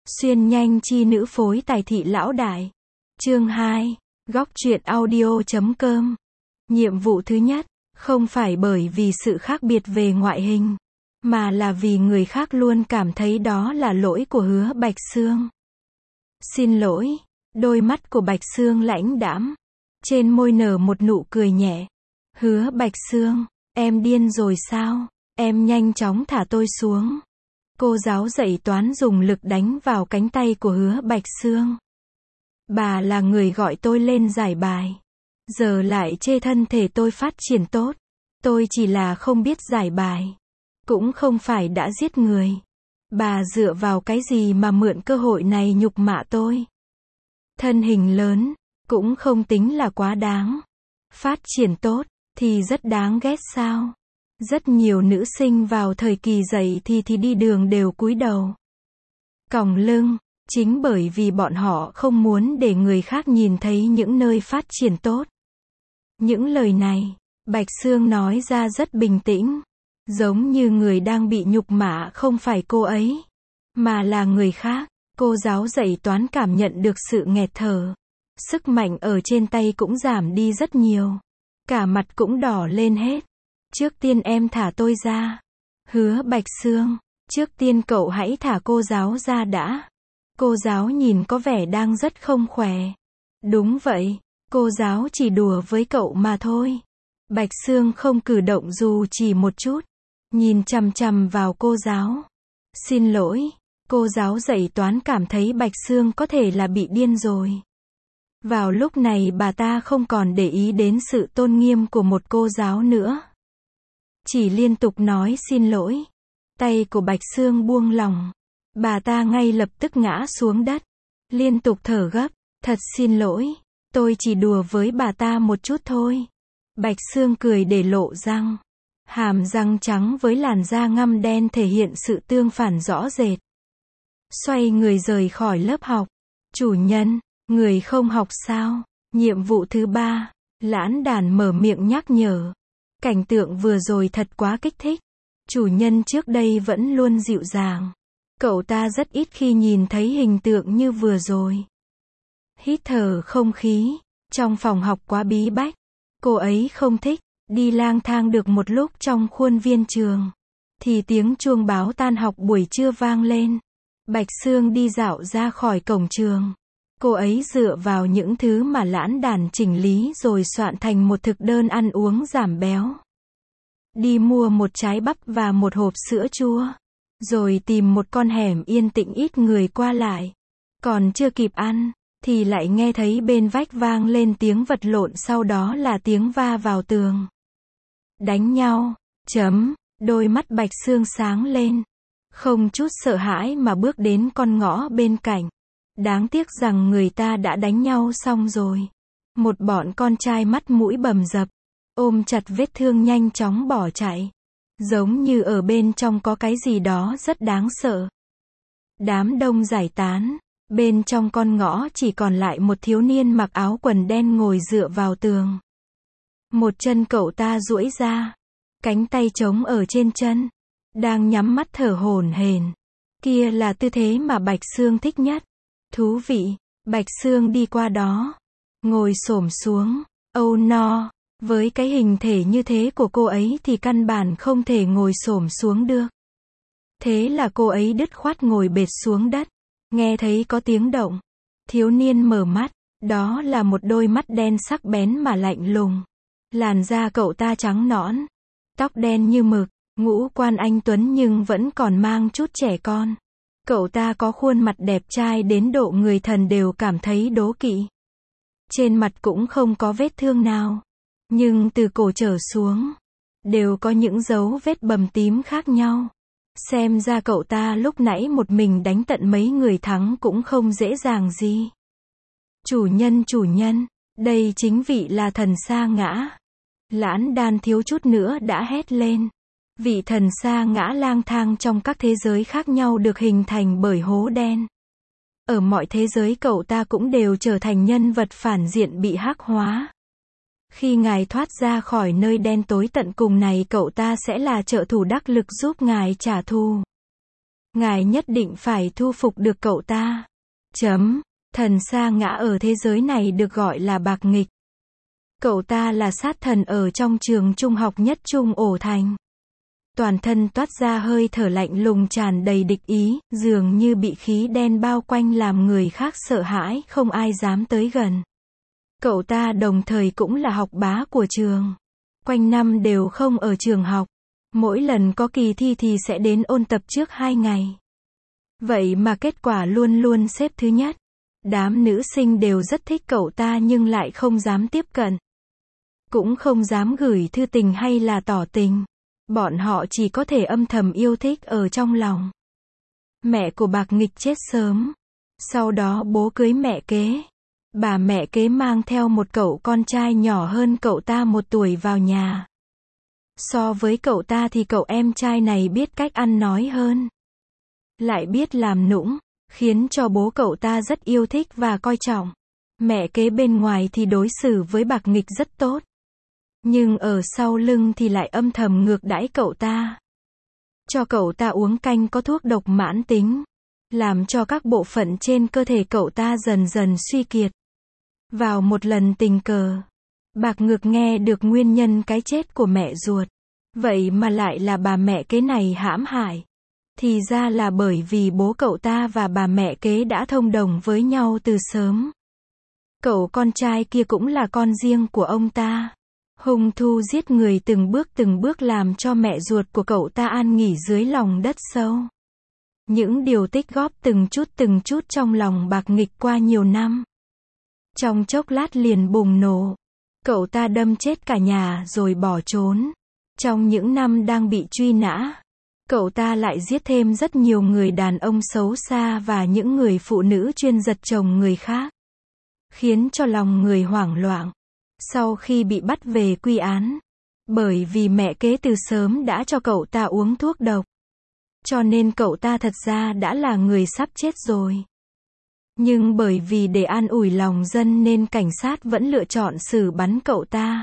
Xuyên nhanh chi nữ phối tài thị lão đại. Chương 2. Góc truyện audio.com. Nhiệm vụ thứ nhất, không phải bởi vì sự khác biệt về ngoại hình, mà là vì người khác luôn cảm thấy đó là lỗi của Hứa Bạch Sương. Xin lỗi. Đôi mắt của Bạch Sương lãnh đãng, trên môi nở một nụ cười nhẹ. Hứa Bạch Sương, em điên rồi sao? Em nhanh chóng thả tôi xuống. Cô giáo dạy toán dùng lực đánh vào cánh tay của Hứa Bạch Sương. Bà là người gọi tôi lên giải bài, giờ lại chê thân thể tôi phát triển tốt. Tôi chỉ là không biết giải bài, cũng không phải đã giết người. Bà dựa vào cái gì mà mượn cơ hội này nhục mạ tôi? Thân hình lớn, cũng không tính là quá đáng. Phát triển tốt, thì rất đáng ghét sao? Rất nhiều nữ sinh vào thời kỳ dậy thì đi đường đều cúi đầu, còng lưng, chính bởi vì bọn họ không muốn để người khác nhìn thấy những nơi phát triển tốt. Những lời này, Bạch Sương nói ra rất bình tĩnh, giống như người đang bị nhục mạ không phải cô ấy, mà là người khác. Cô giáo dạy toán cảm nhận được sự nghẹt thở. Sức mạnh ở trên tay cũng giảm đi rất nhiều. Cả mặt cũng đỏ lên hết. Trước tiên em thả tôi ra. Hứa Bạch Sương, trước tiên cậu hãy thả cô giáo ra đã. Cô giáo nhìn có vẻ đang rất không khỏe. Đúng vậy, cô giáo chỉ đùa với cậu mà thôi. Bạch Sương không cử động dù chỉ một chút, nhìn chằm chằm vào cô giáo. Xin lỗi. Cô giáo dạy toán cảm thấy Bạch Sương có thể là bị điên rồi. Vào lúc này bà ta không còn để ý đến sự tôn nghiêm của một cô giáo nữa, chỉ liên tục nói xin lỗi. Tay của Bạch Sương buông lỏng, bà ta ngay lập tức ngã xuống đất, liên tục thở gấp. Thật xin lỗi, tôi chỉ đùa với bà ta một chút thôi. Bạch Sương cười để lộ răng. Hàm răng trắng với làn da ngăm đen thể hiện sự tương phản rõ rệt. Xoay người rời khỏi lớp học. Chủ nhân, người không học sao? Nhiệm vụ thứ 3, Lãn Đàn mở miệng nhắc nhở. Cảnh tượng vừa rồi thật quá kích thích. Chủ nhân trước đây vẫn luôn dịu dàng. Cậu ta rất ít khi nhìn thấy hình tượng như vừa rồi. Hít thở không khí. Trong phòng học quá bí bách. Cô ấy không thích. Đi lang thang được một lúc trong khuôn viên trường, thì tiếng chuông báo tan học buổi trưa vang lên. Bạch Sương đi dạo ra khỏi cổng trường. Cô ấy dựa vào những thứ mà Lãn Đàn chỉnh lý rồi soạn thành một thực đơn ăn uống giảm béo. Đi mua một trái bắp và một hộp sữa chua. Rồi tìm một con hẻm yên tĩnh ít người qua lại. Còn chưa kịp ăn, thì lại nghe thấy bên vách vang lên tiếng vật lộn, sau đó là tiếng va vào tường. Đánh nhau. Đôi mắt Bạch Sương sáng lên. Không chút sợ hãi mà bước đến con ngõ bên cạnh. Đáng tiếc rằng người ta đã đánh nhau xong rồi. Một bọn con trai mắt mũi bầm dập, ôm chặt vết thương nhanh chóng bỏ chạy. Giống như ở bên trong có cái gì đó rất đáng sợ. Đám đông giải tán. Bên trong con ngõ chỉ còn lại một thiếu niên mặc áo quần đen ngồi dựa vào tường. Một chân cậu ta duỗi ra, cánh tay trống ở trên chân, đang nhắm mắt thở hổn hển. Kia là tư thế mà Bạch Sương thích nhất. Thú vị. Bạch Sương đi qua đó, ngồi xổm xuống. Oh no, với cái hình thể như thế của cô ấy thì căn bản không thể ngồi xổm xuống được. Thế là cô ấy đứt khoát ngồi bệt xuống đất. Nghe thấy có tiếng động, thiếu niên mở mắt. Đó là một đôi mắt đen sắc bén mà lạnh lùng. Làn da cậu ta trắng nõn, tóc đen như mực, ngũ quan anh tuấn nhưng vẫn còn mang chút trẻ con. Cậu ta có khuôn mặt đẹp trai đến độ người thần đều cảm thấy đố kỵ. Trên mặt cũng không có vết thương nào, nhưng từ cổ trở xuống, đều có những dấu vết bầm tím khác nhau. Xem ra cậu ta lúc nãy một mình đánh tận mấy người thắng cũng không dễ dàng gì. Chủ nhân, đây chính vị là thần sa ngã. Lãn Đàn thiếu chút nữa đã hét lên. Vị thần sa ngã lang thang trong các thế giới khác nhau được hình thành bởi hố đen. Ở mọi thế giới cậu ta cũng đều trở thành nhân vật phản diện bị hắc hóa. Khi ngài thoát ra khỏi nơi đen tối tận cùng này, cậu ta sẽ là trợ thủ đắc lực giúp ngài trả thù. Ngài nhất định phải thu phục được cậu ta. Thần sa ngã ở thế giới này được gọi là Bạc Nghịch. Cậu ta là sát thần ở trong trường trung học nhất trung ổ thành. Toàn thân toát ra hơi thở lạnh lùng tràn đầy địch ý, dường như bị khí đen bao quanh làm người khác sợ hãi, không ai dám tới gần. Cậu ta đồng thời cũng là học bá của trường. Quanh năm đều không ở trường học. Mỗi lần có kỳ thi thì sẽ đến ôn tập trước 2 ngày. Vậy mà kết quả luôn luôn xếp thứ nhất. Đám nữ sinh đều rất thích cậu ta nhưng lại không dám tiếp cận. Cũng không dám gửi thư tình hay là tỏ tình. Bọn họ chỉ có thể âm thầm yêu thích ở trong lòng. Mẹ của Bạc Nghịch chết sớm. Sau đó bố cưới mẹ kế. Bà mẹ kế mang theo một cậu con trai nhỏ hơn cậu ta 1 tuổi vào nhà. So với cậu ta thì cậu em trai này biết cách ăn nói hơn. Lại biết làm nũng, khiến cho bố cậu ta rất yêu thích và coi trọng. Mẹ kế bên ngoài thì đối xử với Bạc Nghịch rất tốt. Nhưng ở sau lưng thì lại âm thầm ngược đãi cậu ta. Cho cậu ta uống canh có thuốc độc mãn tính. Làm cho các bộ phận trên cơ thể cậu ta dần dần suy kiệt. Vào một lần tình cờ, Bạc Nghịch nghe được nguyên nhân cái chết của mẹ ruột. Vậy mà lại là bà mẹ kế này hãm hại. Thì ra là bởi vì bố cậu ta và bà mẹ kế đã thông đồng với nhau từ sớm. Cậu con trai kia cũng là con riêng của ông ta. Hung thủ giết người từng bước làm cho mẹ ruột của cậu ta an nghỉ dưới lòng đất sâu. Những điều tích góp từng chút trong lòng Bạc Nghịch qua nhiều năm. Trong chốc lát liền bùng nổ. Cậu ta đâm chết cả nhà rồi bỏ trốn. Trong những năm đang bị truy nã, cậu ta lại giết thêm rất nhiều người đàn ông xấu xa và những người phụ nữ chuyên giật chồng người khác. Khiến cho lòng người hoảng loạn. Sau khi bị bắt về quy án, bởi vì mẹ kế từ sớm đã cho cậu ta uống thuốc độc. Cho nên cậu ta thật ra đã là người sắp chết rồi. Nhưng bởi vì để an ủi lòng dân nên cảnh sát vẫn lựa chọn xử bắn cậu ta.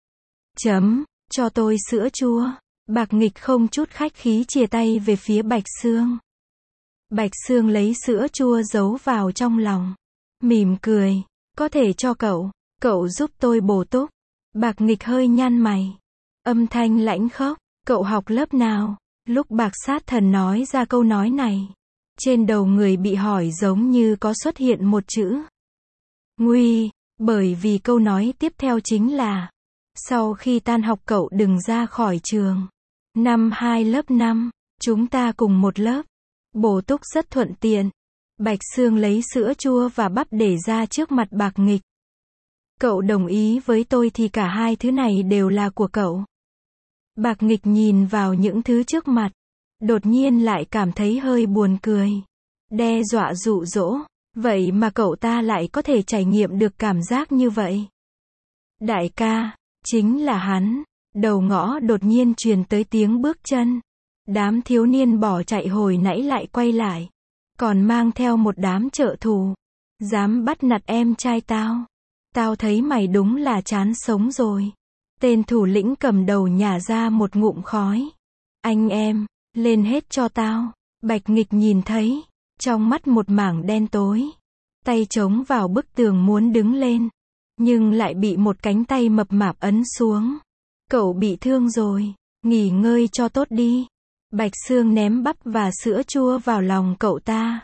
Cho tôi sữa chua. Bạc Nghịch không chút khách khí chìa tay về phía Bạch Sương. Bạch Sương lấy sữa chua giấu vào trong lòng. Mỉm cười. Có thể cho cậu. Cậu giúp tôi bổ túc. Bạc Nghịch hơi nhăn mày. Âm thanh lãnh khốc. Cậu học lớp nào? Lúc Bạc sát thần nói ra câu nói này, trên đầu người bị hỏi giống như có xuất hiện một chữ nguy. Bởi vì câu nói tiếp theo chính là sau khi tan học cậu đừng ra khỏi trường. Năm 2 lớp 5, chúng ta cùng một lớp. Bổ túc rất thuận tiện. Bạch Sương lấy sữa chua và bắp để ra trước mặt Bạc Nghịch. Cậu đồng ý với tôi thì cả hai thứ này đều là của cậu. Bạc Nghịch nhìn vào những thứ trước mặt. Đột nhiên lại cảm thấy hơi buồn cười. Đe dọa dụ dỗ. Vậy mà cậu ta lại có thể trải nghiệm được cảm giác như vậy. Đại ca, chính là hắn. Đầu ngõ đột nhiên truyền tới tiếng bước chân. Đám thiếu niên bỏ chạy hồi nãy lại quay lại. Còn mang theo một đám trợ thủ. Dám bắt nạt em trai tao. Tao thấy mày đúng là chán sống rồi. Tên thủ lĩnh cầm đầu nhả ra một ngụm khói. Anh em, lên hết cho tao. Bạch Nghịch nhìn thấy. Trong mắt một mảng đen tối. Tay chống vào bức tường muốn đứng lên. Nhưng lại bị một cánh tay mập mạp ấn xuống. Cậu bị thương rồi. Nghỉ ngơi cho tốt đi. Bạch Sương ném bắp và sữa chua vào lòng cậu ta.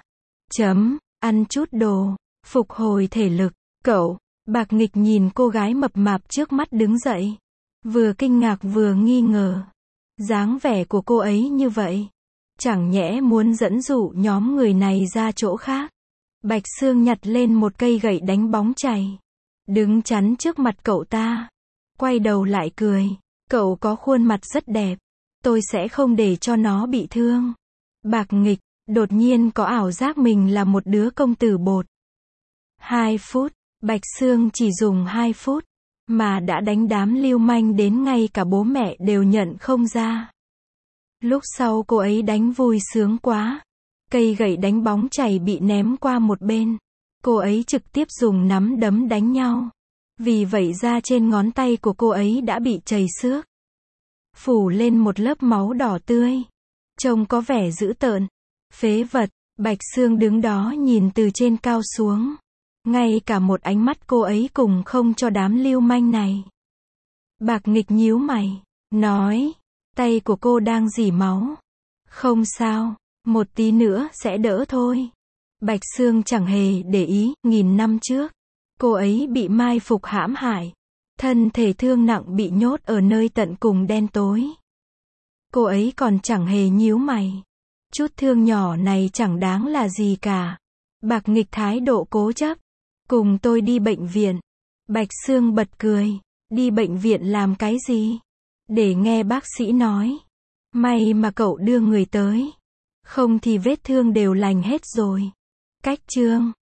Ăn chút đồ. Phục hồi thể lực. Cậu. Bạc Nghịch nhìn cô gái mập mạp trước mắt đứng dậy. Vừa kinh ngạc vừa nghi ngờ. Dáng vẻ của cô ấy như vậy. Chẳng nhẽ muốn dẫn dụ nhóm người này ra chỗ khác. Bạch Sương nhặt lên một cây gậy đánh bóng chày. Đứng chắn trước mặt cậu ta. Quay đầu lại cười. Cậu có khuôn mặt rất đẹp. Tôi sẽ không để cho nó bị thương. Bạc Nghịch, đột nhiên có ảo giác mình là một đứa công tử bột. 2 phút. Bạch Sương chỉ dùng 2 phút. Mà đã đánh đám lưu manh đến ngay cả bố mẹ đều nhận không ra. Lúc sau cô ấy đánh vui sướng quá. Cây gậy đánh bóng chày bị ném qua một bên. Cô ấy trực tiếp dùng nắm đấm đánh nhau. Vì vậy da trên ngón tay của cô ấy đã bị trầy xước. Phủ lên một lớp máu đỏ tươi. Trông có vẻ dữ tợn. Phế vật, Bạch Sương đứng đó nhìn từ trên cao xuống. Ngay cả một ánh mắt cô ấy cùng không cho đám lưu manh này. Bạc Nghịch nhíu mày, nói, tay của cô đang rỉ máu. Không sao, một tí nữa sẽ đỡ thôi. Bạch Sương chẳng hề để ý, 1000 năm trước, cô ấy bị mai phục hãm hại. Thân thể thương nặng bị nhốt ở nơi tận cùng đen tối. Cô ấy còn chẳng hề nhíu mày. Chút thương nhỏ này chẳng đáng là gì cả. Bạc Nghịch thái độ cố chấp. Cùng tôi đi bệnh viện. Bạch Sương bật cười. Đi bệnh viện làm cái gì? Để nghe bác sĩ nói. May mà cậu đưa người tới. Không thì vết thương đều lành hết rồi. Cách chương